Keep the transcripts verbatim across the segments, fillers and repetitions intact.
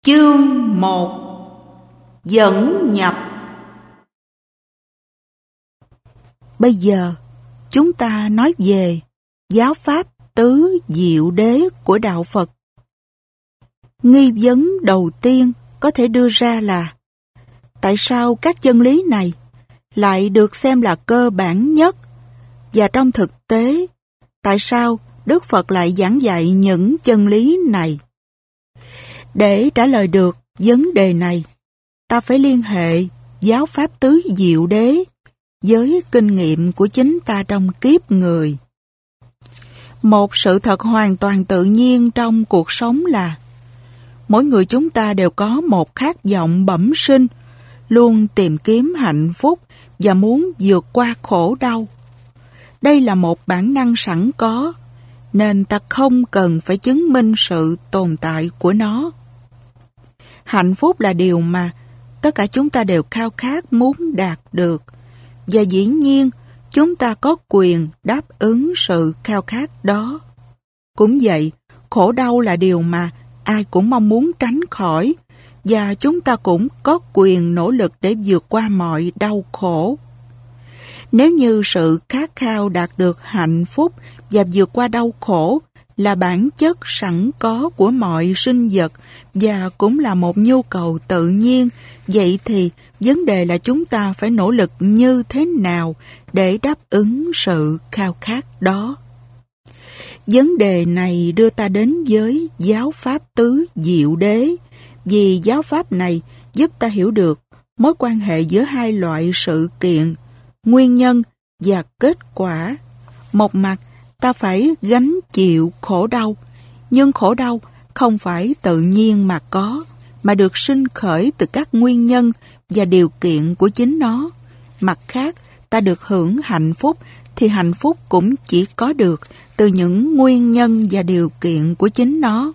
Chương một. Dẫn nhập. Bây giờ, chúng ta nói về giáo pháp tứ diệu đế của Đạo Phật. Nghi vấn đầu tiên có thể đưa ra là tại sao các chân lý này lại được xem là cơ bản nhất, và trong thực tế, tại sao Đức Phật lại giảng dạy những chân lý này? Để trả lời được vấn đề này, ta phải liên hệ giáo pháp tứ diệu đế với kinh nghiệm của chính ta trong kiếp người. Một sự thật hoàn toàn tự nhiên trong cuộc sống là mỗi người chúng ta đều có một khát vọng bẩm sinh, luôn tìm kiếm hạnh phúc và muốn vượt qua khổ đau. Đây là một bản năng sẵn có, nên ta không cần phải chứng minh sự tồn tại của nó. Hạnh phúc là điều mà tất cả chúng ta đều khao khát muốn đạt được, và dĩ nhiên chúng ta có quyền đáp ứng sự khao khát đó. Cũng vậy, khổ đau là điều mà ai cũng mong muốn tránh khỏi, và chúng ta cũng có quyền nỗ lực để vượt qua mọi đau khổ. Nếu như sự khát khao đạt được hạnh phúc và vượt qua đau khổ là bản chất sẵn có của mọi sinh vật và cũng là một nhu cầu tự nhiên, vậy thì vấn đề là chúng ta phải nỗ lực như thế nào để đáp ứng sự khao khát đó. Vấn đề này đưa ta đến với giáo pháp tứ diệu đế, vì giáo pháp này giúp ta hiểu được mối quan hệ giữa hai loại sự kiện, nguyên nhân và kết quả. Một mặt, ta phải gánh chịu khổ đau, nhưng khổ đau không phải tự nhiên mà có, mà được sinh khởi từ các nguyên nhân và điều kiện của chính nó. Mặt khác, ta được hưởng hạnh phúc, thì hạnh phúc cũng chỉ có được từ những nguyên nhân và điều kiện của chính nó.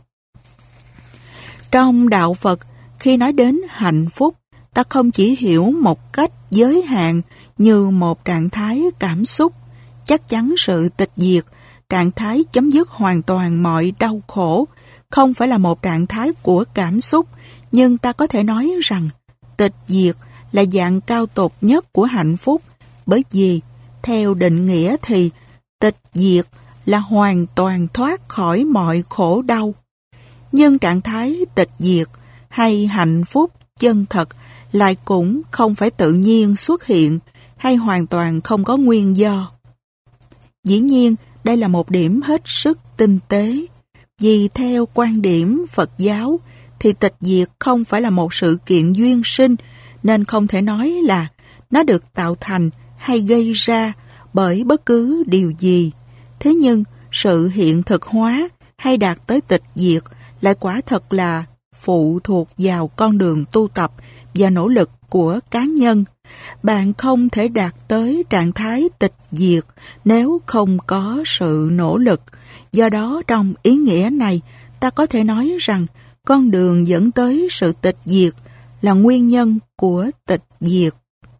Trong Đạo Phật, khi nói đến hạnh phúc, ta không chỉ hiểu một cách giới hạn như một trạng thái cảm xúc, chắc chắn sự tịch diệt, trạng thái chấm dứt hoàn toàn mọi đau khổ, không phải là một trạng thái của cảm xúc, nhưng ta có thể nói rằng tịch diệt là dạng cao tột nhất của hạnh phúc, bởi vì theo định nghĩa thì tịch diệt là hoàn toàn thoát khỏi mọi khổ đau. Nhưng trạng thái tịch diệt hay hạnh phúc chân thật lại cũng không phải tự nhiên xuất hiện hay hoàn toàn không có nguyên do. Dĩ nhiên, đây là một điểm hết sức tinh tế, vì theo quan điểm Phật giáo thì tịch diệt không phải là một sự kiện duyên sinh, nên không thể nói là nó được tạo thành hay gây ra bởi bất cứ điều gì. Thế nhưng, sự hiện thực hóa hay đạt tới tịch diệt lại quả thật là phụ thuộc vào con đường tu tập và nỗ lực của cá nhân. Bạn không thể đạt tới trạng thái tịch diệt nếu không có sự nỗ lực. Do đó, trong ý nghĩa này, ta có thể nói rằng con đường dẫn tới sự tịch diệt là nguyên nhân của tịch diệt.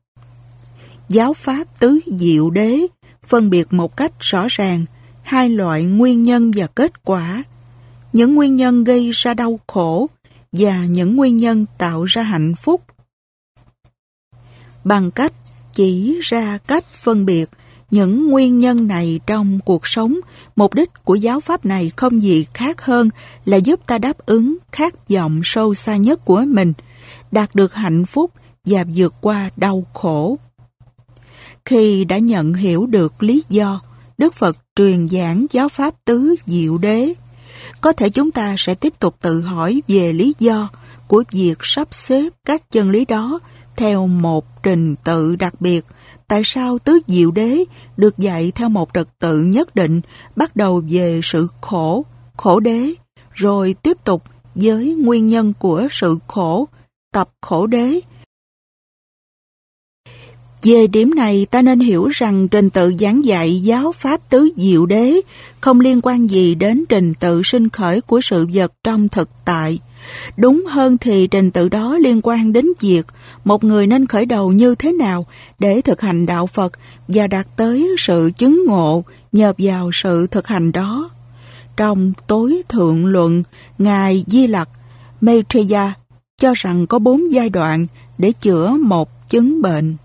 Giáo pháp tứ diệu đế phân biệt một cách rõ ràng hai loại nguyên nhân và kết quả, những nguyên nhân gây ra đau khổ và những nguyên nhân tạo ra hạnh phúc. Bằng cách chỉ ra cách phân biệt những nguyên nhân này trong cuộc sống, mục đích của giáo pháp này không gì khác hơn là giúp ta đáp ứng khát vọng sâu xa nhất của mình, đạt được hạnh phúc và vượt qua đau khổ. Khi đã nhận hiểu được lý do, Đức Phật truyền giảng giáo pháp tứ diệu đế. Có thể chúng ta sẽ tiếp tục tự hỏi về lý do của việc sắp xếp các chân lý đó theo một trình tự đặc biệt. Tại sao tứ diệu đế được dạy theo một trật tự nhất định, bắt đầu về sự khổ, khổ đế, rồi tiếp tục với nguyên nhân của sự khổ, tập khổ đế. Về điểm này, ta nên hiểu rằng trình tự giảng dạy giáo pháp tứ diệu đế không liên quan gì đến trình tự sinh khởi của sự vật trong thực tại. Đúng hơn thì trình tự đó liên quan đến việc một người nên khởi đầu như thế nào để thực hành đạo Phật và đạt tới sự chứng ngộ nhờ vào sự thực hành đó. Trong tối thượng luận, Ngài Di Lặc Maitreya cho rằng có bốn giai đoạn để chữa một chứng bệnh.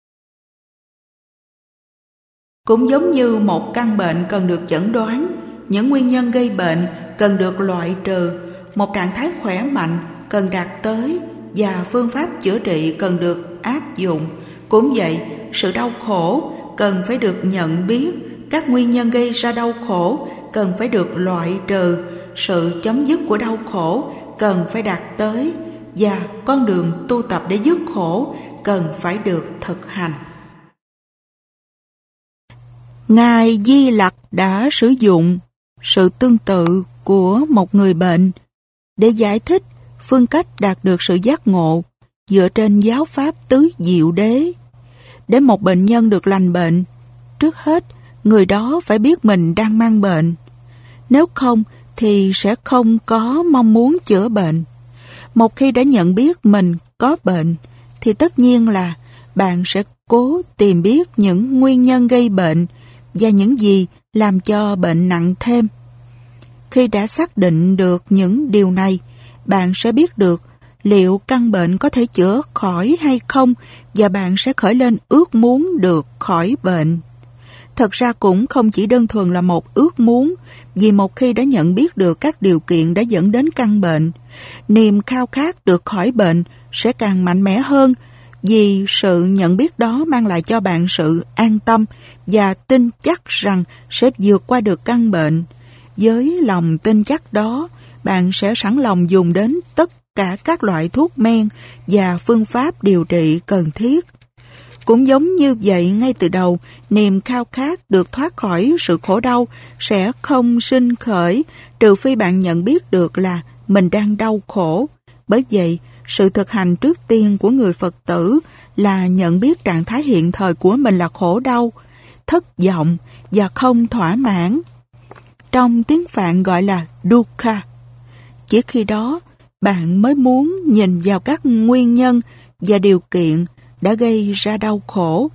Cũng giống như một căn bệnh cần được chẩn đoán, những nguyên nhân gây bệnh cần được loại trừ, một trạng thái khỏe mạnh cần đạt tới và phương pháp chữa trị cần được áp dụng. Cũng vậy, sự đau khổ cần phải được nhận biết, các nguyên nhân gây ra đau khổ cần phải được loại trừ, sự chấm dứt của đau khổ cần phải đạt tới và con đường tu tập để dứt khổ cần phải được thực hành. Ngài Di Lặc đã sử dụng sự tương tự của một người bệnh để giải thích phương cách đạt được sự giác ngộ dựa trên giáo pháp tứ diệu đế. Để một bệnh nhân được lành bệnh, trước hết người đó phải biết mình đang mang bệnh. Nếu không thì sẽ không có mong muốn chữa bệnh. Một khi đã nhận biết mình có bệnh thì tất nhiên là bạn sẽ cố tìm biết những nguyên nhân gây bệnh và những gì làm cho bệnh nặng thêm. Khi đã xác định được những điều này, bạn sẽ biết được liệu căn bệnh có thể chữa khỏi hay không và bạn sẽ khởi lên ước muốn được khỏi bệnh. Thật ra cũng không chỉ đơn thuần là một ước muốn, vì một khi đã nhận biết được các điều kiện đã dẫn đến căn bệnh, niềm khao khát được khỏi bệnh sẽ càng mạnh mẽ hơn, vì sự nhận biết đó mang lại cho bạn sự an tâm và tin chắc rằng sẽ vượt qua được căn bệnh. Với lòng tin chắc đó, bạn sẽ sẵn lòng dùng đến tất cả các loại thuốc men và phương pháp điều trị cần thiết. Cũng giống như vậy, ngay từ đầu, niềm khao khát được thoát khỏi sự khổ đau sẽ không sinh khởi trừ phi bạn nhận biết được là mình đang đau khổ. Bởi vậy, sự thực hành trước tiên của người Phật tử là nhận biết trạng thái hiện thời của mình là khổ đau, thất vọng và không thỏa mãn. Trong tiếng Phạn gọi là dukkha. Chỉ khi đó, bạn mới muốn nhìn vào các nguyên nhân và điều kiện đã gây ra đau khổ.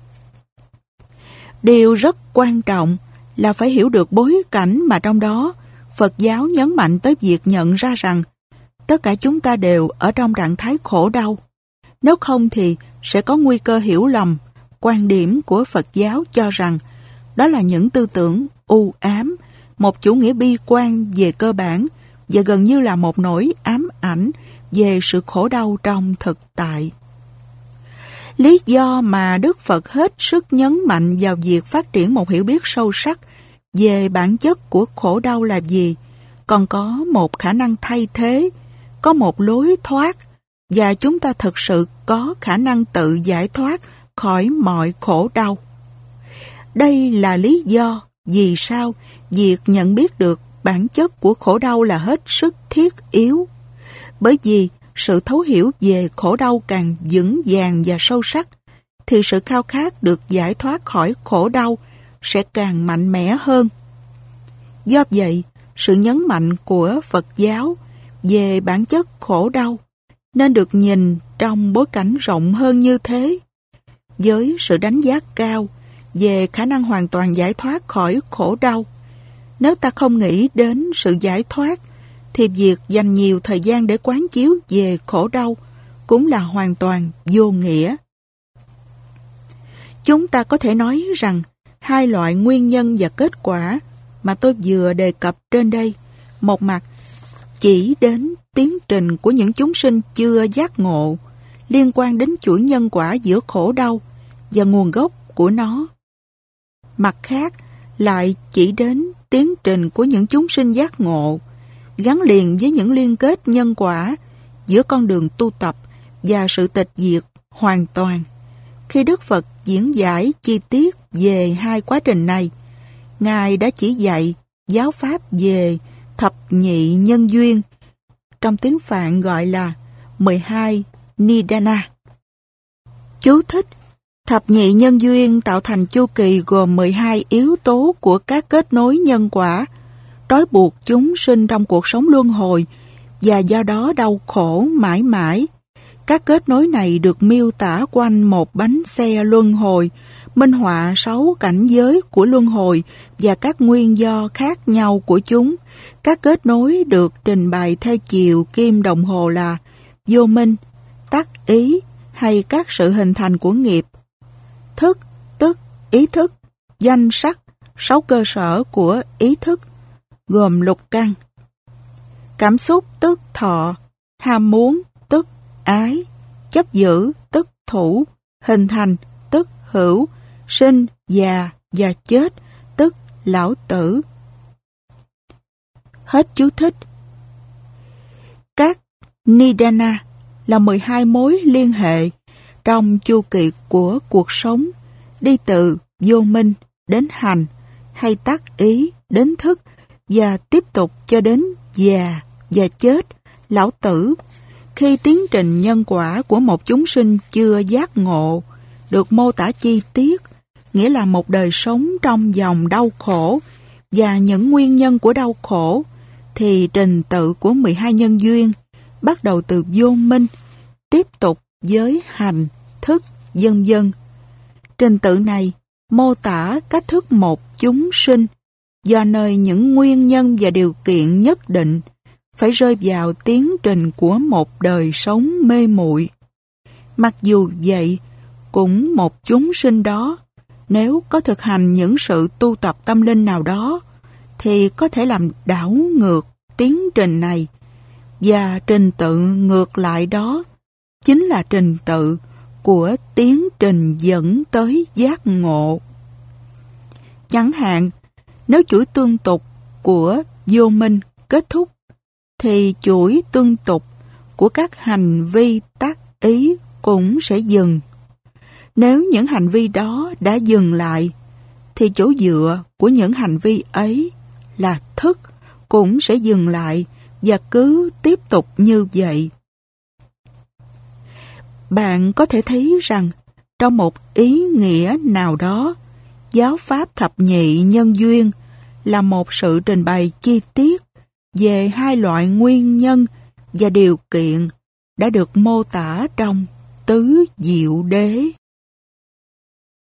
Điều rất quan trọng là phải hiểu được bối cảnh mà trong đó Phật giáo nhấn mạnh tới việc nhận ra rằng tất cả chúng ta đều ở trong trạng thái khổ đau. Nếu không thì sẽ có nguy cơ hiểu lầm quan điểm của Phật giáo cho rằng đó là những tư tưởng u ám, một chủ nghĩa bi quan về cơ bản và gần như là một nỗi ám ảnh về sự khổ đau trong thực tại. Lý do mà Đức Phật hết sức nhấn mạnh vào việc phát triển một hiểu biết sâu sắc về bản chất của khổ đau là gì? Còn có một khả năng thay thế, có một lối thoát, và chúng ta thực sự có khả năng tự giải thoát khỏi mọi khổ đau. Đây là lý do vì sao việc nhận biết được bản chất của khổ đau là hết sức thiết yếu. Bởi vì sự thấu hiểu về khổ đau càng vững vàng và sâu sắc, thì sự khao khát được giải thoát khỏi khổ đau sẽ càng mạnh mẽ hơn. Do vậy, sự nhấn mạnh của Phật giáo về bản chất khổ đau nên được nhìn trong bối cảnh rộng hơn như thế. Với sự đánh giá cao về khả năng hoàn toàn giải thoát khỏi khổ đau, nếu ta không nghĩ đến sự giải thoát, thì việc dành nhiều thời gian để quán chiếu về khổ đau cũng là hoàn toàn vô nghĩa. Chúng ta có thể nói rằng hai loại nguyên nhân và kết quả mà tôi vừa đề cập trên đây, một mặt chỉ đến tiến trình của những chúng sinh chưa giác ngộ, liên quan đến chuỗi nhân quả giữa khổ đau và nguồn gốc của nó. Mặt khác lại chỉ đến tiến trình của những chúng sinh giác ngộ, gắn liền với những liên kết nhân quả giữa con đường tu tập và sự tịch diệt hoàn toàn. Khi Đức Phật diễn giải chi tiết về hai quá trình này, Ngài đã chỉ dạy giáo pháp về thập nhị nhân duyên, trong tiếng Phạn gọi là mười hai Nidana. Chú thích: Thập nhị nhân duyên tạo thành chu kỳ gồm mười hai yếu tố của các kết nối nhân quả, trói buộc chúng sinh trong cuộc sống luân hồi và do đó đau khổ mãi mãi. Các kết nối này được miêu tả quanh một bánh xe luân hồi, minh họa sáu cảnh giới của luân hồi và các nguyên do khác nhau của chúng. Các kết nối được trình bày theo chiều kim đồng hồ là vô minh, tác ý hay các sự hình thành của nghiệp. Thức, tức ý thức, danh sắc, sáu cơ sở của ý thức, gồm lục căn. Cảm xúc tức thọ, ham muốn tức ái, chấp giữ tức thủ, hình thành tức hữu, sinh, già và chết tức lão tử. Hết chú thích. Các nidana là mười hai mối liên hệ trong chu kỳ của cuộc sống, đi từ vô minh đến hành, hay tác ý đến thức, và tiếp tục cho đến già và chết, lão tử, khi tiến trình nhân quả của một chúng sinh chưa giác ngộ được mô tả chi tiết, nghĩa là một đời sống trong dòng đau khổ và những nguyên nhân của đau khổ, thì trình tự của mười hai nhân duyên bắt đầu từ vô minh, tiếp tục với hành, thức, vân vân. Trình tự này mô tả cách thức một chúng sinh do nơi những nguyên nhân và điều kiện nhất định phải rơi vào tiến trình của một đời sống mê muội. Mặc dù vậy, cũng một chúng sinh đó, nếu có thực hành những sự tu tập tâm linh nào đó, thì có thể làm đảo ngược tiến trình này, và trình tự ngược lại đó chính là trình tự của tiến trình dẫn tới giác ngộ. Chẳng hạn, nếu chuỗi tương tục của vô minh kết thúc, thì chuỗi tương tục của các hành vi tác ý cũng sẽ dừng. Nếu những hành vi đó đã dừng lại, thì chỗ dựa của những hành vi ấy là thức cũng sẽ dừng lại và cứ tiếp tục như vậy. Bạn có thể thấy rằng trong một ý nghĩa nào đó, giáo pháp thập nhị nhân duyên là một sự trình bày chi tiết về hai loại nguyên nhân và điều kiện đã được mô tả trong Tứ Diệu Đế.